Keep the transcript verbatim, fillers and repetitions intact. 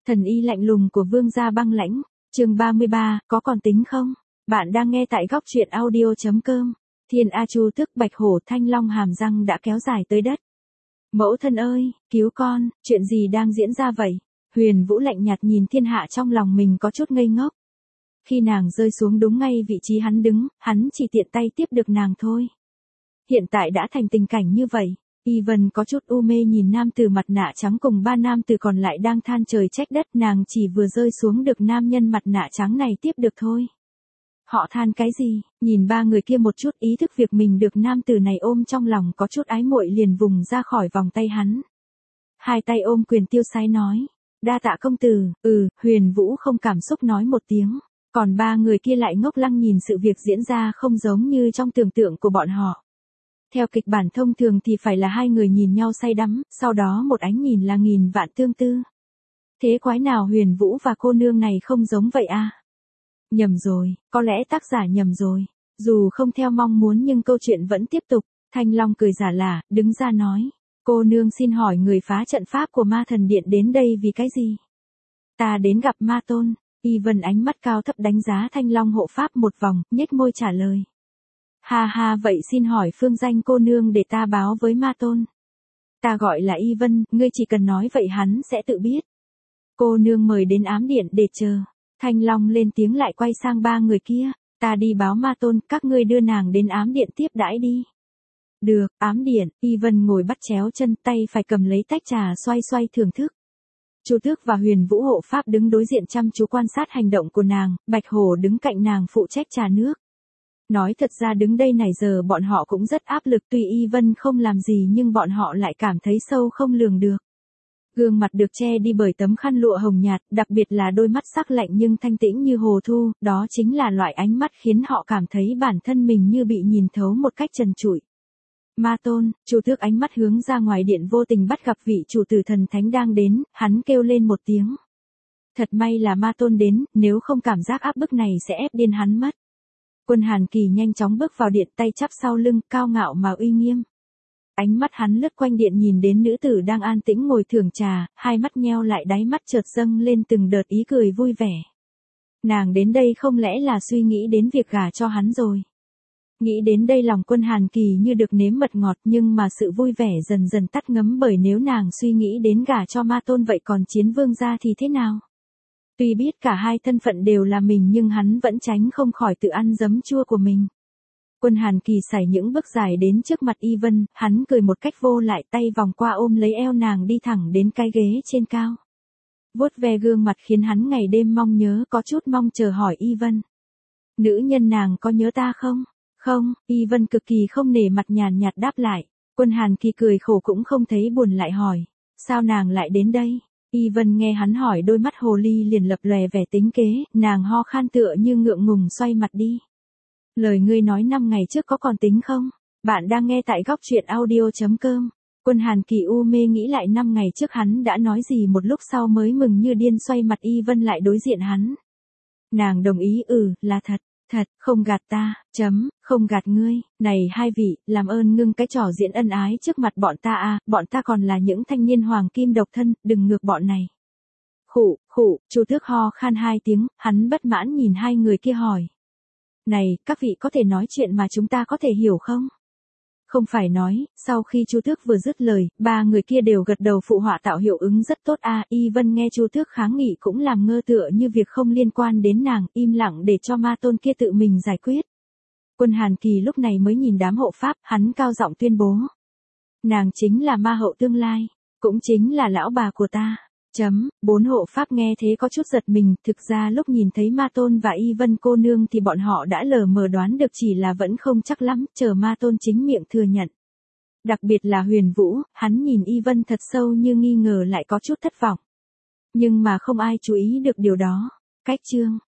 Thần y lạnh lùng của Vương gia băng lãnh, chương ba mươi ba, có còn tính không? Bạn đang nghe tại góc truyện audio chấm com. Thiên A Chu tức bạch hổ thanh long hàm răng đã kéo dài tới đất. Mẫu thân ơi, cứu con, chuyện gì đang diễn ra vậy? Huyền Vũ lạnh nhạt nhìn thiên hạ, trong lòng mình có chút ngây ngốc. Khi nàng rơi xuống đúng ngay vị trí hắn đứng, hắn chỉ tiện tay tiếp được nàng thôi. Hiện tại đã thành tình cảnh như vậy. Y Vân có chút u mê nhìn nam tử mặt nạ trắng cùng ba nam tử còn lại đang than trời trách đất, nàng chỉ vừa rơi xuống được nam nhân mặt nạ trắng này tiếp được thôi. Họ than cái gì? Nhìn ba người kia một chút, ý thức việc mình được nam tử này ôm trong lòng có chút ái muội liền vùng ra khỏi vòng tay hắn. Hai tay ôm quyền tiêu sái nói, đa tạ công tử. Ừ, Huyền Vũ không cảm xúc nói một tiếng, còn ba người kia lại ngốc lăng nhìn sự việc diễn ra không giống như trong tưởng tượng của bọn họ. Theo kịch bản thông thường thì phải là hai người nhìn nhau say đắm, sau đó một ánh nhìn là nghìn vạn tương tư. Thế quái nào Huyền Vũ và cô nương này không giống vậy à? Nhầm rồi, có lẽ tác giả nhầm rồi. Dù không theo mong muốn nhưng câu chuyện vẫn tiếp tục. Thanh Long cười giả lả, đứng ra nói. Cô nương xin hỏi người phá trận pháp của ma thần điện đến đây vì cái gì? Ta đến gặp ma tôn. Y Vân ánh mắt cao thấp đánh giá Thanh Long hộ pháp một vòng, nhếch môi trả lời. Ha ha, vậy xin hỏi phương danh cô nương để ta báo với ma tôn. Ta gọi là Y Vân, ngươi chỉ cần nói vậy hắn sẽ tự biết. Cô nương mời đến ám điện để chờ. Thanh Long lên tiếng lại quay sang ba người kia. Ta đi báo ma tôn, các ngươi đưa nàng đến ám điện tiếp đãi đi. Được, ám điện. Y Vân ngồi bắt chéo chân, tay phải cầm lấy tách trà xoay xoay thưởng thức. Chu Tước và Huyền Vũ hộ pháp đứng đối diện chăm chú quan sát hành động của nàng, Bạch Hổ đứng cạnh nàng phụ trách trà nước. Nói thật ra đứng đây này giờ bọn họ cũng rất áp lực, tuy Y Vân không làm gì nhưng bọn họ lại cảm thấy sâu không lường được. Gương mặt được che đi bởi tấm khăn lụa hồng nhạt, đặc biệt là đôi mắt sắc lạnh nhưng thanh tĩnh như hồ thu, đó chính là loại ánh mắt khiến họ cảm thấy bản thân mình như bị nhìn thấu một cách trần trụi. Ma tôn. Chu Tước ánh mắt hướng ra ngoài điện vô tình bắt gặp vị chủ tử thần thánh đang đến, hắn kêu lên một tiếng. Thật may là ma tôn đến, nếu không cảm giác áp bức này sẽ ép điên hắn mất. Quân Hàn Kỳ nhanh chóng bước vào điện, tay chắp sau lưng, cao ngạo mà uy nghiêm. Ánh mắt hắn lướt quanh điện nhìn đến nữ tử đang an tĩnh ngồi thưởng trà, hai mắt nheo lại, đáy mắt chợt dâng lên từng đợt ý cười vui vẻ. Nàng đến đây không lẽ là suy nghĩ đến việc gả cho hắn rồi? Nghĩ đến đây lòng Quân Hàn Kỳ như được nếm mật ngọt, nhưng mà sự vui vẻ dần dần tắt ngấm, bởi nếu nàng suy nghĩ đến gả cho ma tôn vậy còn Chiến Vương gia thì thế nào? Tuy biết cả hai thân phận đều là mình nhưng hắn vẫn tránh không khỏi tự ăn giấm chua của mình. Quân Hàn Kỳ sải những bước dài đến trước mặt Y Vân, hắn cười một cách vô lại, tay vòng qua ôm lấy eo nàng đi thẳng đến cái ghế trên cao. Vuốt ve gương mặt khiến hắn ngày đêm mong nhớ, có chút mong chờ hỏi Y Vân. Nữ nhân nàng có nhớ ta không? Không. Y Vân cực kỳ không nể mặt nhàn nhạt đáp lại. Quân Hàn Kỳ cười khổ cũng không thấy buồn lại hỏi. Sao nàng lại đến đây? Y Vân nghe hắn hỏi đôi mắt hồ ly liền lập lòe vẻ tính kế, nàng ho khan tựa như ngượng ngùng xoay mặt đi. Lời ngươi nói năm ngày trước có còn tính không? Bạn đang nghe tại góc truyện audio chấm com. Quân Hàn Kỳ u mê nghĩ lại năm ngày trước hắn đã nói gì, một lúc sau mới mừng như điên xoay mặt Y Vân lại đối diện hắn. Nàng đồng ý. Ừ, là thật. Thật, không gạt ta, chấm, không gạt ngươi. Này hai vị, làm ơn ngưng cái trò diễn ân ái trước mặt bọn ta à, bọn ta còn là những thanh niên hoàng kim độc thân, đừng ngược bọn này. Khụ, khụ, Chu Tước ho khan hai tiếng, hắn bất mãn nhìn hai người kia hỏi. Này, các vị có thể nói chuyện mà chúng ta có thể hiểu không? Không phải nói. Sau khi Chu Tước vừa dứt lời, ba người kia đều gật đầu phụ họa tạo hiệu ứng rất tốt a. À, Y Vân nghe Chu Tước kháng nghị cũng làm ngơ tựa như việc không liên quan đến nàng, im lặng để cho ma tôn kia tự mình giải quyết. Quân Hàn Kỳ lúc này mới nhìn đám hộ pháp, hắn cao giọng tuyên bố. Nàng chính là ma hậu tương lai, cũng chính là lão bà của ta. Chấm, bốn hộ pháp nghe thế có chút giật mình, thực ra lúc nhìn thấy ma tôn và Y Vân cô nương thì bọn họ đã lờ mờ đoán được, chỉ là vẫn không chắc lắm, chờ ma tôn chính miệng thừa nhận. Đặc biệt là Huyền Vũ, hắn nhìn Y Vân thật sâu như nghi ngờ lại có chút thất vọng. Nhưng mà không ai chú ý được điều đó. Cách chương.